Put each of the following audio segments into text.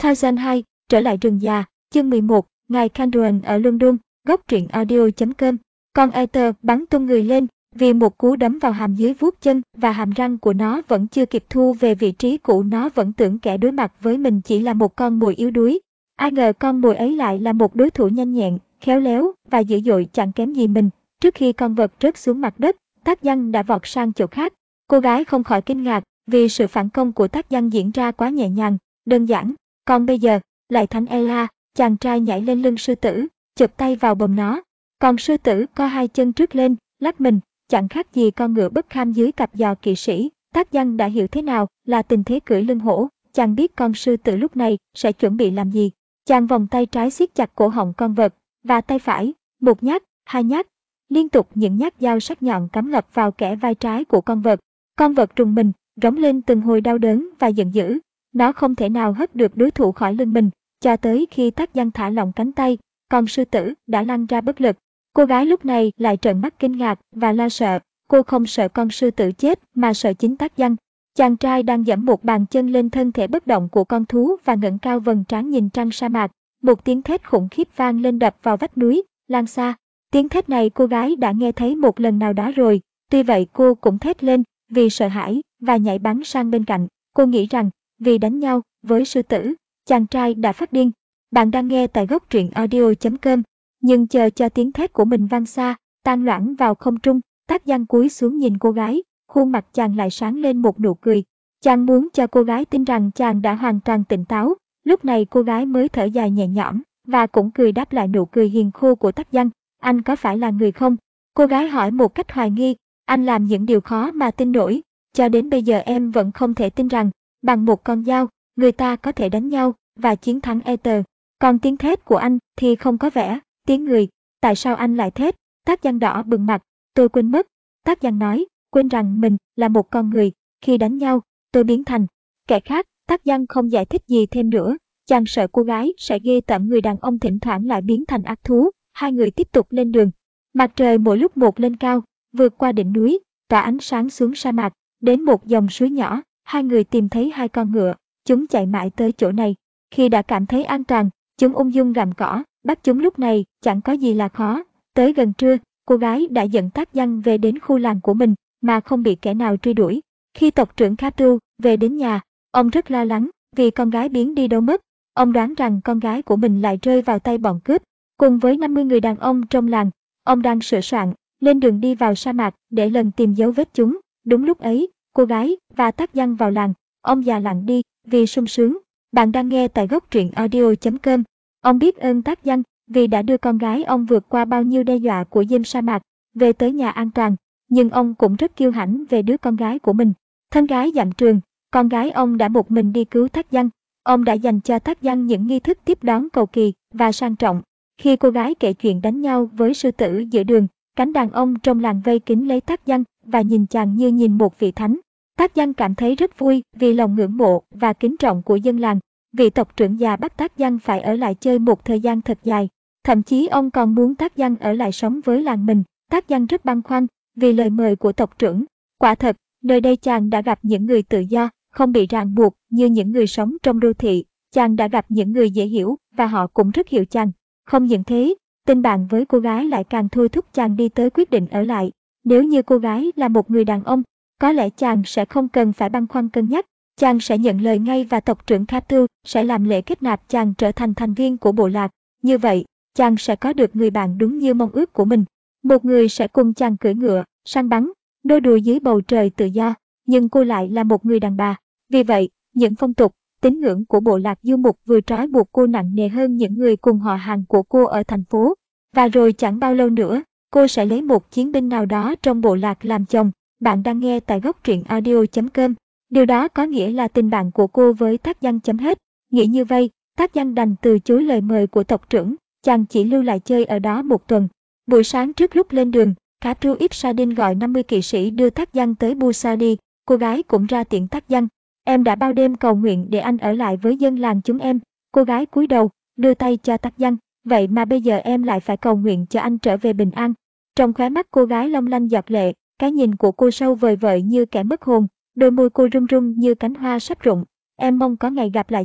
Tarzan 2, trở lại rừng già, chương 11, ngài Canduan ở London, góc truyện audio.com. Con Aether bắn tung người lên, vì một cú đấm vào hàm dưới vuốt chân và hàm răng của nó vẫn chưa kịp thu về vị trí cũ. Nó vẫn tưởng kẻ đối mặt với mình chỉ là một con mồi yếu đuối. Ai ngờ con mồi ấy lại là một đối thủ nhanh nhẹn, khéo léo và dữ dội chẳng kém gì mình. Trước khi con vật rớt xuống mặt đất, Tarzan đã vọt sang chỗ khác. Cô gái không khỏi kinh ngạc vì sự phản công của Tarzan diễn ra quá nhẹ nhàng, đơn giản. Còn bây giờ, lại thành Ella, chàng trai nhảy lên lưng sư tử, chụp tay vào bồng nó. Còn sư tử co hai chân trước lên, lắc mình, chẳng khác gì con ngựa bất kham dưới cặp giò kỵ sĩ. Tarzan đã hiểu thế nào là tình thế cưỡi lưng hổ. Chàng biết con sư tử lúc này sẽ chuẩn bị làm gì. Chàng vòng tay trái siết chặt cổ họng con vật, và tay phải, một nhát, hai nhát. Liên tục những nhát dao sắc nhọn cắm ngập vào kẽ vai trái của con vật. Con vật rùng mình, rống lên từng hồi đau đớn và giận dữ. Nó không thể nào hất được đối thủ khỏi lưng mình, cho tới khi Tarzan thả lỏng cánh tay, con sư tử đã lăn ra bất lực. Cô gái lúc này lại trợn mắt kinh ngạc và lo sợ. Cô không sợ con sư tử chết mà sợ chính Tarzan. Chàng trai đang giẫm một bàn chân lên thân thể bất động của con thú và ngẩng cao vầng trán nhìn trăng sa mạc. Một tiếng thét khủng khiếp vang lên đập vào vách núi, lan xa. Tiếng thét này cô gái đã nghe thấy một lần nào đó rồi. Tuy vậy cô cũng thét lên vì sợ hãi và nhảy bắn sang bên cạnh. Cô nghĩ rằng vì đánh nhau với sư tử, chàng trai đã phát điên. Bạn đang nghe tại góc truyện audio.com. Nhưng chờ cho tiếng thét của mình vang xa, tan loãng vào không trung, Tarzan cúi xuống nhìn cô gái, khuôn mặt chàng lại sáng lên một nụ cười. Chàng muốn cho cô gái tin rằng chàng đã hoàn toàn tỉnh táo. Lúc này cô gái mới thở dài nhẹ nhõm và cũng cười đáp lại nụ cười hiền khô của Tarzan. Anh có phải là người không? Cô gái hỏi một cách hoài nghi. Anh làm những điều khó mà tin nổi. Cho đến bây giờ em vẫn không thể tin rằng bằng một con dao, người ta có thể đánh nhau và chiến thắng Aether. Còn tiếng thét của anh thì không có vẻ tiếng người. Tại sao anh lại thét? Tarzan đỏ bừng mặt. Tôi quên mất. Tarzan nói, quên rằng mình là một con người. Khi đánh nhau, tôi biến thành kẻ khác. Tarzan không giải thích gì thêm nữa. Chàng sợ cô gái sẽ ghê tởm người đàn ông thỉnh thoảng lại biến thành ác thú. Hai người tiếp tục lên đường. Mặt trời mỗi lúc một lên cao, vượt qua đỉnh núi, tỏa ánh sáng xuống sa mạc, đến một dòng suối nhỏ. Hai người tìm thấy hai con ngựa. Chúng chạy mãi tới chỗ này. Khi đã cảm thấy an toàn, chúng ung dung gặm cỏ. Bắt chúng lúc này chẳng có gì là khó. Tới gần trưa, cô gái đã dẫn Tarzan về đến khu làng của mình mà không bị kẻ nào truy đuổi. Khi tộc trưởng Khatu về đến nhà, ông rất lo lắng vì con gái biến đi đâu mất. Ông đoán rằng con gái của mình lại rơi vào tay bọn cướp. Cùng với 50 người đàn ông trong làng, ông đang sửa soạn lên đường đi vào sa mạc để lần tìm dấu vết chúng. Đúng lúc ấy, cô gái và Tarzan vào làng. Ông già lặng đi vì sung sướng. Bạn đang nghe tại góc truyện audio.com. Ông biết ơn Tarzan vì đã đưa con gái ông vượt qua bao nhiêu đe dọa của dêm sa mạc, về tới nhà an toàn. Nhưng ông cũng rất kiêu hãnh về đứa con gái của mình. Thân gái dặm trường, con gái ông đã một mình đi cứu Tarzan. Ông đã dành cho Tarzan những nghi thức tiếp đón cầu kỳ và sang trọng. Khi cô gái kể chuyện đánh nhau với sư tử giữa đường, cánh đàn ông trong làng vây kín lấy Tarzan và nhìn chàng như nhìn một vị thánh. Tarzan cảm thấy rất vui vì lòng ngưỡng mộ và kính trọng của dân làng. Vị tộc trưởng già bắt Tarzan phải ở lại chơi một thời gian thật dài. Thậm chí ông còn muốn Tarzan ở lại sống với làng mình. Tarzan rất băn khoăn vì lời mời của tộc trưởng. Quả thật, nơi đây chàng đã gặp những người tự do, không bị ràng buộc như những người sống trong đô thị. Chàng đã gặp những người dễ hiểu và họ cũng rất hiểu chàng. Không những thế, tình bạn với cô gái lại càng thôi thúc chàng đi tới quyết định ở lại. Nếu như cô gái là một người đàn ông, có lẽ chàng sẽ không cần phải băn khoăn cân nhắc. Chàng sẽ nhận lời ngay và tộc trưởng Khatu sẽ làm lễ kết nạp chàng trở thành thành viên của bộ lạc. Như vậy, chàng sẽ có được người bạn đúng như mong ước của mình. Một người sẽ cùng chàng cưỡi ngựa, săn bắn, nô đùa dưới bầu trời tự do. Nhưng cô lại là một người đàn bà. Vì vậy, những phong tục, tín ngưỡng của bộ lạc du mục vừa trói buộc cô nặng nề hơn những người cùng họ hàng của cô ở thành phố. Và rồi chẳng bao lâu nữa, cô sẽ lấy một chiến binh nào đó trong bộ lạc làm chồng. Bạn đang nghe tại góc truyện audio.com. Điều đó có nghĩa là tình bạn của cô với Tarzan chấm hết. Nghĩ như vậy, Tarzan đành từ chối lời mời của tộc trưởng. Chàng chỉ lưu lại chơi ở đó một tuần. Buổi sáng trước lúc lên đường, Khatu Ip-Sadin gọi 50 kỵ sĩ đưa Tarzan tới Busadi. Cô gái cũng ra tiễn Tarzan. Em đã bao đêm cầu nguyện để anh ở lại với dân làng chúng em. Cô gái cúi đầu, đưa tay cho Tarzan. Vậy mà bây giờ em lại phải cầu nguyện cho anh trở về bình an. Trong khóe mắt cô gái long lanh giọt lệ, cái nhìn của cô sâu vời vợi như kẻ mất hồn, đôi môi cô run run như cánh hoa sắp rụng. Em mong có ngày gặp lại chàng.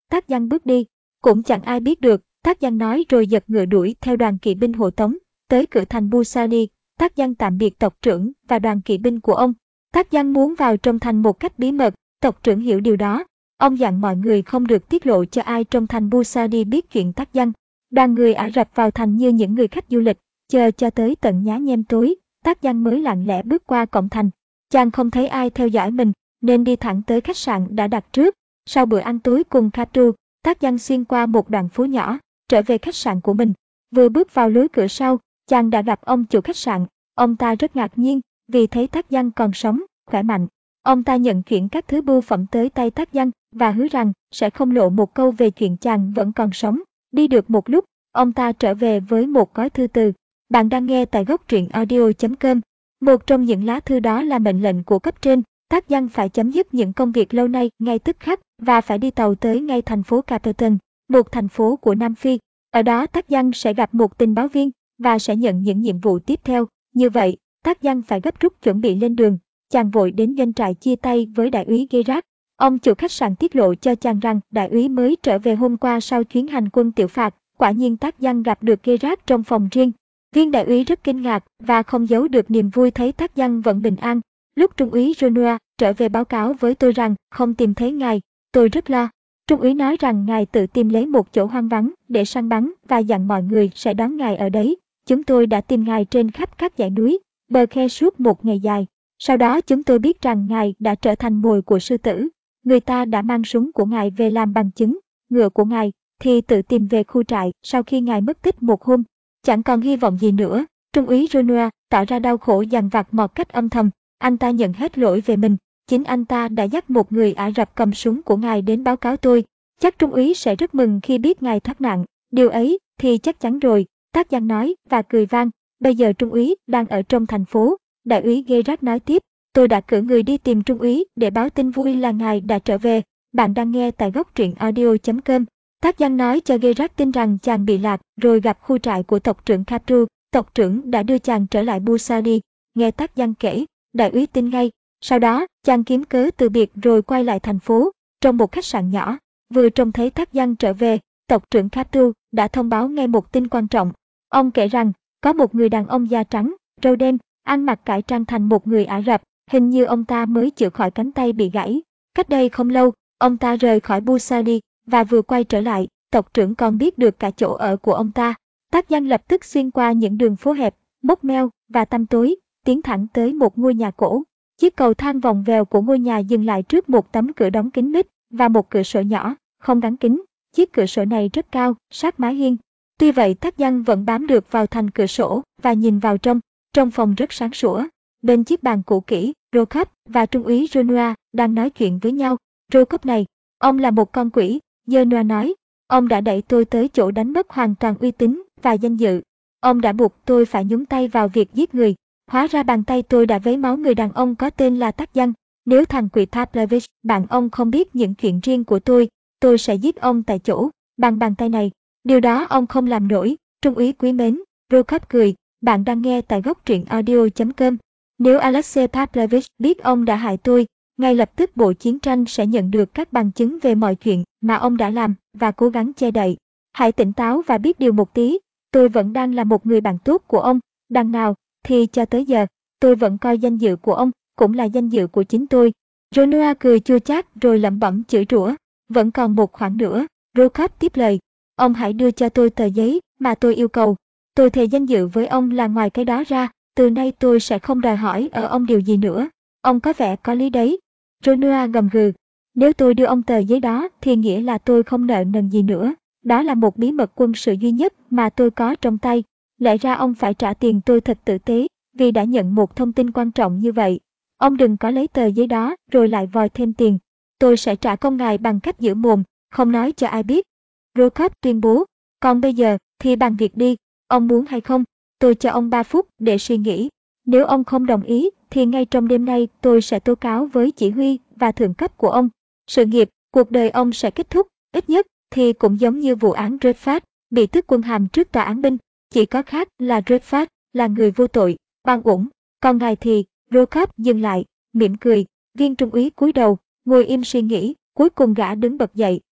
Tác Giăng bước đi. Cũng chẳng ai biết được, Tác Giăng nói rồi giật ngựa đuổi theo đoàn kỵ binh hộ tống, tới cửa thành Busali. Tác Giăng tạm biệt tộc trưởng và đoàn kỵ binh của ông. Tác Giăng muốn vào trong thành một cách bí mật, tộc trưởng hiểu điều đó. Ông dặn mọi người không được tiết lộ cho ai trong thành Busali biết chuyện Tác Giăng. Đoàn người Ả Rập vào thành như những người khách du lịch, chờ cho tới tận nhá nhem tối, Tác Giăng mới lặng lẽ bước qua cổng thành. Chàng không thấy ai theo dõi mình, nên đi thẳng tới khách sạn đã đặt trước. Sau bữa ăn tối cùng Khadru, Tác Giăng xuyên qua một đoạn phố nhỏ, trở về khách sạn của mình. Vừa bước vào lối cửa sau, chàng đã gặp ông chủ khách sạn. Ông ta rất ngạc nhiên, vì thấy Tác Giăng còn sống, khỏe mạnh. Ông ta nhận chuyển các thứ bưu phẩm tới tay Tác Giăng và hứa rằng sẽ không lộ một câu về chuyện chàng vẫn còn sống. Đi được một lúc, ông ta trở về với một gói thư từ. Bạn đang nghe tại góc truyện audio.com. Một trong những lá thư đó là mệnh lệnh của cấp trên. Tác Giăng phải chấm dứt những công việc lâu nay ngay tức khắc và phải đi tàu tới ngay thành phố Caperton, một thành phố của Nam Phi. Ở đó Tác Giăng sẽ gặp một tình báo viên và sẽ nhận những nhiệm vụ tiếp theo. Như vậy, Tác Giăng phải gấp rút chuẩn bị lên đường. Chàng vội đến doanh trại chia tay với đại úy Gerard. Ông chủ khách sạn tiết lộ cho chàng rằng đại úy mới trở về hôm qua sau chuyến hành quân tiểu phạt. Quả nhiên Tác Giăng gặp được Gerard trong phòng riêng. Viên đại úy rất kinh ngạc và không giấu được niềm vui thấy Tác Giăng vẫn bình an. Lúc Trung úy Renoir trở về báo cáo với tôi rằng không tìm thấy ngài, tôi rất lo. Trung úy nói rằng ngài tự tìm lấy một chỗ hoang vắng để săn bắn và dặn mọi người sẽ đón ngài ở đấy. Chúng tôi đã tìm ngài trên khắp các dãy núi, bờ khe suốt một ngày dài. Sau đó chúng tôi biết rằng ngài đã trở thành mồi của sư tử. Người ta đã mang súng của ngài về làm bằng chứng. Ngựa của ngài thì tự tìm về khu trại sau khi ngài mất tích một hôm. Chẳng còn hy vọng gì nữa. Trung úy Renoir tỏ ra đau khổ dằn vặt một cách âm thầm. Anh ta nhận hết lỗi về mình. Chính anh ta đã dắt một người Ả Rập cầm súng của ngài đến báo cáo tôi. Chắc Trung úy sẽ rất mừng khi biết ngài thoát nạn. Điều ấy thì chắc chắn rồi, Tác Giăng nói và cười vang. Bây giờ Trung úy đang ở trong thành phố. Đại úy Gerard nói tiếp. Tôi đã cử người đi tìm Trung úy để báo tin vui là ngài đã trở về. Bạn đang nghe tại góc truyện audio.com. Tác Giăng nói cho Gerard tin rằng chàng bị lạc rồi gặp khu trại của tộc trưởng Khadru. Tộc trưởng đã đưa chàng trở lại Busali. Nghe Tác Giăng kể, đại úy tin ngay. Sau đó, chàng kiếm cớ từ biệt rồi quay lại thành phố. Trong một khách sạn nhỏ, vừa trông thấy Tác Giăng trở về, tộc trưởng Khadru đã thông báo ngay một tin quan trọng. Ông kể rằng, có một người đàn ông da trắng, râu đen, ăn mặc cải trang thành một người Ả Rập, hình như ông ta mới chữa khỏi cánh tay bị gãy. Cách đây không lâu, ông ta rời khỏi Busali và vừa quay trở lại, tộc trưởng còn biết được cả chỗ ở của ông ta. Tác Giăng lập tức xuyên qua những đường phố hẹp, mốc meo và tăm tối, tiến thẳng tới một ngôi nhà cổ. Chiếc cầu thang vòng vèo của ngôi nhà dừng lại trước một tấm cửa đóng kín mít và một cửa sổ nhỏ, không gắn kính. Chiếc cửa sổ này rất cao, sát mái hiên. Tuy vậy Tác Giăng vẫn bám được vào thành cửa sổ và nhìn vào trong. Trong phòng rất sáng sủa. Bên chiếc bàn cũ kỹ, Jacob và Trung úy Renoir đang nói chuyện với nhau. Jacob này, ông là một con quỷ, Renoir nói. Ông đã đẩy tôi tới chỗ đánh mất hoàn toàn uy tín và danh dự. Ông đã buộc tôi phải nhúng tay vào việc giết người. Hóa ra bàn tay tôi đã vấy máu người đàn ông có tên là Tác Giăng. Nếu thằng quỷ Pavlovich, bạn ông không biết những chuyện riêng của tôi sẽ giết ông tại chỗ, bằng bàn tay này. Điều đó ông không làm nổi, Trung úy quý mến. Jacob cười. Bạn đang nghe tại góc truyện audio.com. Nếu Alexei Pavlovich biết ông đã hại tôi, ngay lập tức bộ chiến tranh sẽ nhận được các bằng chứng về mọi chuyện mà ông đã làm và cố gắng che đậy. Hãy tỉnh táo và biết điều một tí. Tôi vẫn đang là một người bạn tốt của ông. Đằng nào thì cho tới giờ, tôi vẫn coi danh dự của ông cũng là danh dự của chính tôi. Renoir cười chua chát rồi lẩm bẩm chửi rủa. Vẫn còn một khoản nữa, Jacob tiếp lời. Ông hãy đưa cho tôi tờ giấy mà tôi yêu cầu. Tôi thề danh dự với ông là ngoài cái đó ra, từ nay tôi sẽ không đòi hỏi ở ông điều gì nữa. Ông có vẻ có lý đấy. Renoir gầm gừ. Nếu tôi đưa ông tờ giấy đó thì nghĩa là tôi không nợ nần gì nữa. Đó là một bí mật quân sự duy nhất mà tôi có trong tay. Lẽ ra ông phải trả tiền tôi thật tử tế, vì đã nhận một thông tin quan trọng như vậy. Ông đừng có lấy tờ giấy đó rồi lại vòi thêm tiền. Tôi sẽ trả công ngài bằng cách giữ mồm, không nói cho ai biết. Jacob tuyên bố. Còn bây giờ thì bàn việc đi. Ông muốn hay không? Tôi cho ông 3 phút để suy nghĩ. Nếu ông không đồng ý, thì ngay trong đêm nay tôi sẽ tố cáo với chỉ huy và thượng cấp của ông. Sự nghiệp, cuộc đời ông sẽ kết thúc, ít nhất thì cũng giống như vụ án Dreyfus, bị tước quân hàm trước tòa án binh. Chỉ có khác là Dreyfus là người vô tội, oan uổng. Còn ngài thì, Jacob dừng lại, mỉm cười. Viên trung úy cúi đầu, ngồi im suy nghĩ. Cuối cùng gã đứng bật dậy.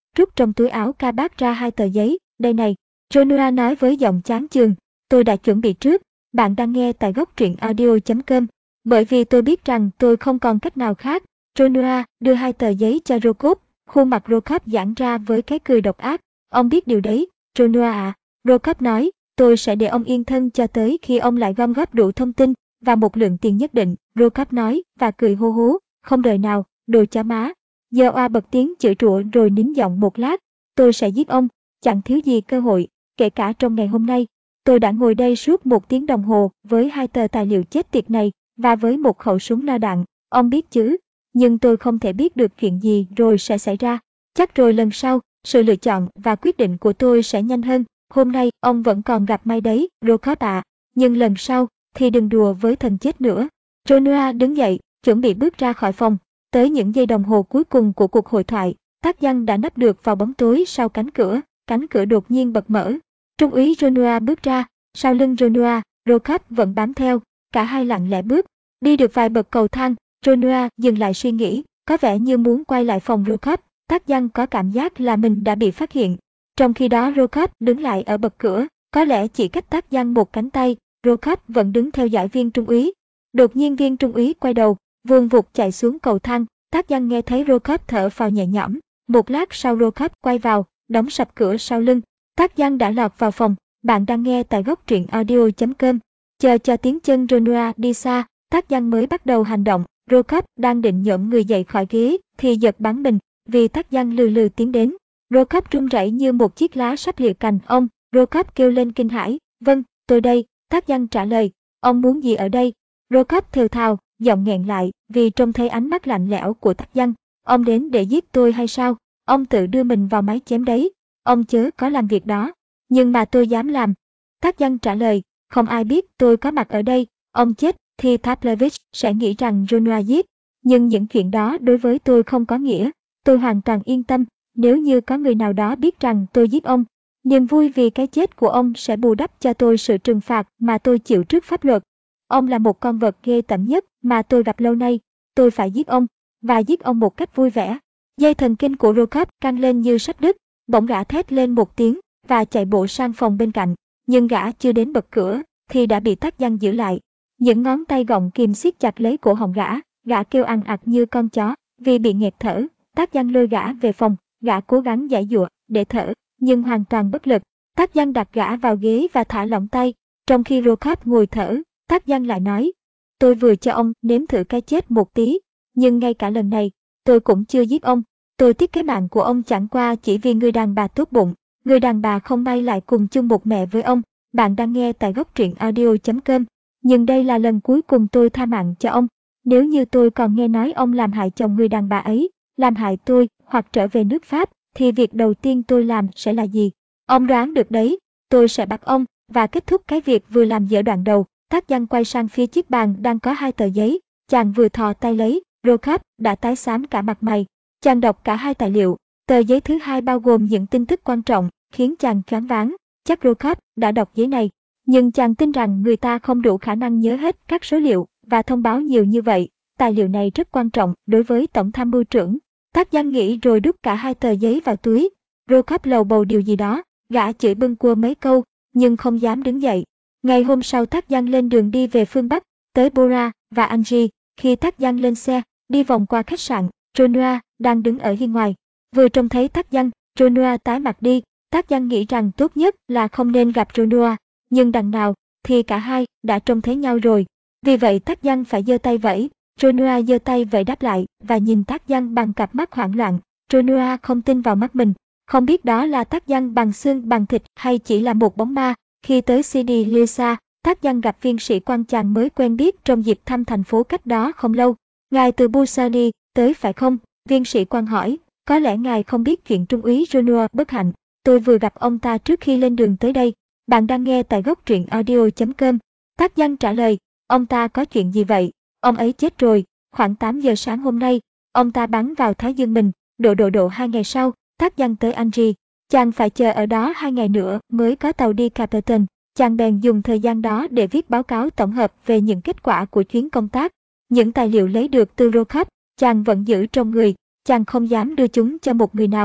rút trong túi áo ca bác ra 2 tờ giấy, đây này. Jonua nói với giọng chán chường, tôi đã chuẩn bị trước, bạn đang nghe tại góc truyện audio.com. Bởi vì tôi biết rằng tôi không còn cách nào khác, Jonua đưa 2 tờ giấy cho Jacob, khuôn mặt Jacob giãn ra với cái cười độc ác. Ông biết điều đấy, Jonua à. Jacob nói, tôi sẽ để ông yên thân cho tới khi ông lại gom góp đủ thông tin và một lượng tiền nhất định, Jacob nói và cười hô hố, không đời nào, đồ chó má. Joa bật tiếng chửi rủa rồi nín giọng một lát, tôi sẽ giết ông, chẳng thiếu gì cơ hội, kể cả trong ngày hôm nay. Tôi đã ngồi đây suốt 1 tiếng đồng hồ với 2 tờ tài liệu chết tiệt này và với một khẩu súng no đạn, ông biết chứ. Nhưng tôi không thể biết được chuyện gì rồi sẽ xảy ra. Chắc rồi lần sau, sự lựa chọn và quyết định của tôi sẽ nhanh hơn. Hôm nay, ông vẫn còn gặp may đấy, Jacob ạ. Nhưng lần sau, thì đừng đùa với thần chết nữa. Jonua đứng dậy, chuẩn bị bước ra khỏi phòng. Tới những giây đồng hồ cuối cùng của cuộc hội thoại, Tác Giăng đã nấp được vào bóng tối sau cánh cửa đột nhiên bật mở. Trung úy Jonua bước ra, sau lưng Jonua, Jacob vẫn bám theo, cả hai lặng lẽ bước. Đi được vài bậc cầu thang, Jonua dừng lại suy nghĩ, có vẻ như muốn quay lại phòng Jacob. Tác Giăng có cảm giác là mình đã bị phát hiện. Trong khi đó Jacob đứng lại ở bậc cửa, có lẽ chỉ cách Tác Giăng một cánh tay, Jacob vẫn đứng theo dõi viên trung úy. Đột nhiên viên trung úy quay đầu, vuông vụt chạy xuống cầu thang, Tác Giăng nghe thấy Jacob thở phào nhẹ nhõm. Một lát sau Jacob quay vào, đóng sập cửa sau lưng. Tác Giăng đã lọt vào phòng, bạn đang nghe tại góc truyện audio.com. Chờ cho tiếng chân Jonua đi xa, Tác Giăng mới bắt đầu hành động. Jacob đang định nhổm người dậy khỏi ghế thì giật bắn mình, vì Tác Giăng lừ lừ tiến đến. Jacob run rẩy như một chiếc lá sắp lìa cành. Ông, Jacob kêu lên kinh hãi. Vâng, tôi đây, Tác Giăng trả lời. Ông muốn gì ở đây? Jacob thều thào, giọng nghẹn lại vì trông thấy ánh mắt lạnh lẽo của Tác Giăng. Ông đến để giết tôi hay sao? Ông tự đưa mình vào máy chém đấy. Ông chớ có làm việc đó. Nhưng mà tôi dám làm. Tác Giăng trả lời, không ai biết tôi có mặt ở đây. Ông chết thì Pavlovich sẽ nghĩ rằng Jonua giết. Nhưng những chuyện đó đối với tôi không có nghĩa. Tôi hoàn toàn yên tâm nếu như có người nào đó biết rằng tôi giết ông. Niềm vui vì cái chết của ông sẽ bù đắp cho tôi sự trừng phạt mà tôi chịu trước pháp luật. Ông là một con vật ghê tởm nhất mà tôi gặp lâu nay. Tôi phải giết ông, và giết ông một cách vui vẻ. Dây thần kinh của Jacob căng lên như sắp đứt, bỗng gã thét lên một tiếng và chạy bộ sang phòng bên cạnh. Nhưng gã chưa đến bật cửa thì đã bị Tác Giăng giữ lại. Những ngón tay gọng kìm siết chặt lấy cổ họng gã kêu ằn ặc như con chó vì bị nghẹt thở. Tác Giăng lôi gã về phòng, gã cố gắng giãy giụa để thở nhưng hoàn toàn bất lực. Tác Giăng đặt gã vào ghế và thả lỏng tay. Trong khi Jacob ngồi thở, Tác Giăng lại nói, tôi vừa cho ông nếm thử cái chết một tí, nhưng ngay cả lần này, tôi cũng chưa giết ông. Tôi tiếc cái mạng của ông chẳng qua chỉ vì người đàn bà tốt bụng, người đàn bà không may lại cùng chung một mẹ với ông. Bạn đang nghe tại góc truyện audio.com. Nhưng đây là lần cuối cùng tôi tha mạng cho ông. Nếu như tôi còn nghe nói ông làm hại chồng người đàn bà ấy, làm hại tôi hoặc trở về nước Pháp, thì việc đầu tiên tôi làm sẽ là gì? Ông đoán được đấy, tôi sẽ bắt ông và kết thúc cái việc vừa làm dở đoạn đầu. Tác Giăng quay sang phía chiếc bàn đang có 2 tờ giấy, chàng vừa thò tay lấy, Jacob đã tái xám cả mặt mày. Chàng đọc cả 2 tài liệu, tờ giấy thứ 2 bao gồm những tin tức quan trọng, khiến chàng choáng váng. Chắc Jacob đã đọc giấy này, nhưng chàng tin rằng người ta không đủ khả năng nhớ hết các số liệu và thông báo nhiều như vậy. Tài liệu này rất quan trọng đối với Tổng tham mưu trưởng. Tác Giăng nghĩ rồi đút cả 2 tờ giấy vào túi. Jacob lầu bầu điều gì đó, gã chửi bâng quơ mấy câu, nhưng không dám đứng dậy. Ngày hôm sau Tác Giăng lên đường đi về phương Bắc, tới Bora và Angie. Khi Tác Giăng lên xe, đi vòng qua khách sạn, Jonua đang đứng ở hiên ngoài. Vừa trông thấy Tác Giăng, Jonua tái mặt đi. Tác Giăng nghĩ rằng tốt nhất là không nên gặp Jonua, nhưng đằng nào thì cả hai đã trông thấy nhau rồi. Vì vậy Tác Giăng phải giơ tay vẫy. Jonua giơ tay vẫy đáp lại và nhìn Tác Giăng bằng cặp mắt hoảng loạn. Jonua không tin vào mắt mình, không biết đó là Tác Giăng bằng xương bằng thịt hay chỉ là một bóng ma. Khi tới Sidi Lisa, Tác Giăng gặp viên sĩ quan chàng mới quen biết trong dịp thăm thành phố cách đó không lâu. Ngài từ Busani tới phải không? Viên sĩ quan hỏi. Có lẽ ngài không biết chuyện Trung úy Jonua bất hạnh. Tôi vừa gặp ông ta trước khi lên đường tới đây. Bạn đang nghe tại góc truyện audio.com. Tác Giăng trả lời. Ông ta có chuyện gì vậy? Ông ấy chết rồi. Khoảng 8 giờ sáng hôm nay, ông ta bắn vào thái dương mình. Độ 2 ngày sau, Tác Giăng tới Angie. Chàng phải chờ ở đó 2 ngày nữa mới có tàu đi Caperton. Chàng bèn dùng thời gian đó để viết báo cáo tổng hợp về những kết quả của chuyến công tác. Những tài liệu lấy được từ Jacob, chàng vẫn giữ trong người, chàng không dám đưa chúng cho một người nào.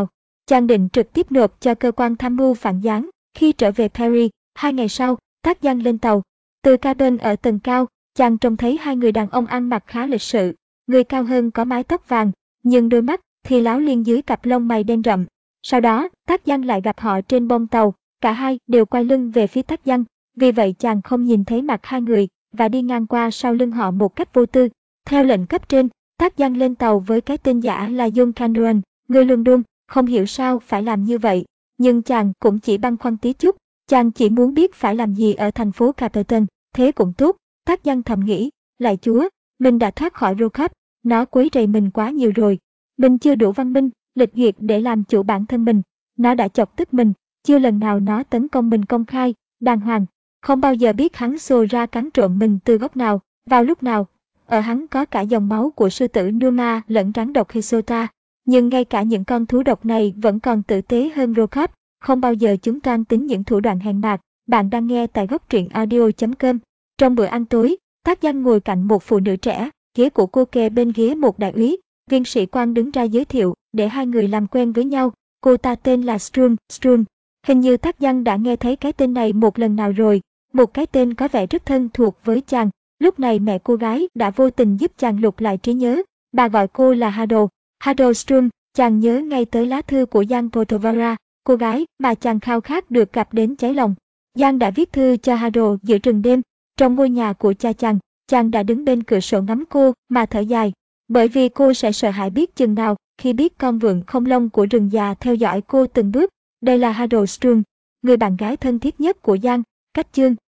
Chàng định trực tiếp nộp cho cơ quan tham mưu phản gián. Khi trở về Paris, 2 ngày sau, Tác Giang lên tàu. Từ cabin ở tầng cao, chàng trông thấy 2 người đàn ông ăn mặc khá lịch sự. Người cao hơn có mái tóc vàng, nhưng đôi mắt thì láo liên dưới cặp lông mày đen rậm. Sau đó, Tác Giang lại gặp họ trên bông tàu, cả hai đều quay lưng về phía Tác Giang, vì vậy chàng không nhìn thấy mặt hai người và đi ngang qua sau lưng họ một cách vô tư. Theo lệnh cấp trên, Tác Giang lên tàu với cái tên giả là John Cameron, người London, không hiểu sao phải làm như vậy, nhưng chàng cũng chỉ băn khoăn tí chút, chàng chỉ muốn biết phải làm gì ở thành phố Capleton, thế cũng tốt, Tác Giang thầm nghĩ, lạy Chúa, mình đã thoát khỏi World Cup, nó quấy rầy mình quá nhiều rồi, mình chưa đủ văn minh, lịch duyệt để làm chủ bản thân mình, nó đã chọc tức mình, chưa lần nào nó tấn công mình công khai, đàng hoàng, không bao giờ biết hắn xô ra cắn trộm mình từ góc nào, vào lúc nào. Ở hắn có cả dòng máu của sư tử Numa lẫn rắn độc Hisota, nhưng ngay cả những con thú độc này vẫn còn tử tế hơn Robocop, không bao giờ chúng toan tính những thủ đoạn hèn mạt. Bạn đang nghe tại góc truyện audio.com. Trong bữa ăn tối, Tác Giang ngồi cạnh một phụ nữ trẻ, ghế của cô kề bên ghế một đại úy. Viên sĩ quan đứng ra giới thiệu để hai người làm quen với nhau. Cô ta tên là Strun. Hình như Tác Giang đã nghe thấy cái tên này một lần nào rồi, một cái tên có vẻ rất thân thuộc với chàng. Lúc này mẹ cô gái đã vô tình giúp chàng lục lại trí nhớ. Bà gọi cô là Harold Strun. Chàng nhớ ngay tới lá thư của Giang Potovara, cô gái mà chàng khao khát được gặp đến cháy lòng. Giang đã viết thư cho Harold giữa rừng đêm, trong ngôi nhà của cha chàng đã đứng bên cửa sổ ngắm cô mà thở dài. Bởi vì cô sẽ sợ hãi biết chừng nào khi biết con vượn không lông của rừng già theo dõi cô từng bước. Đây là Harold Strun, người bạn gái thân thiết nhất của Giang, cách chương.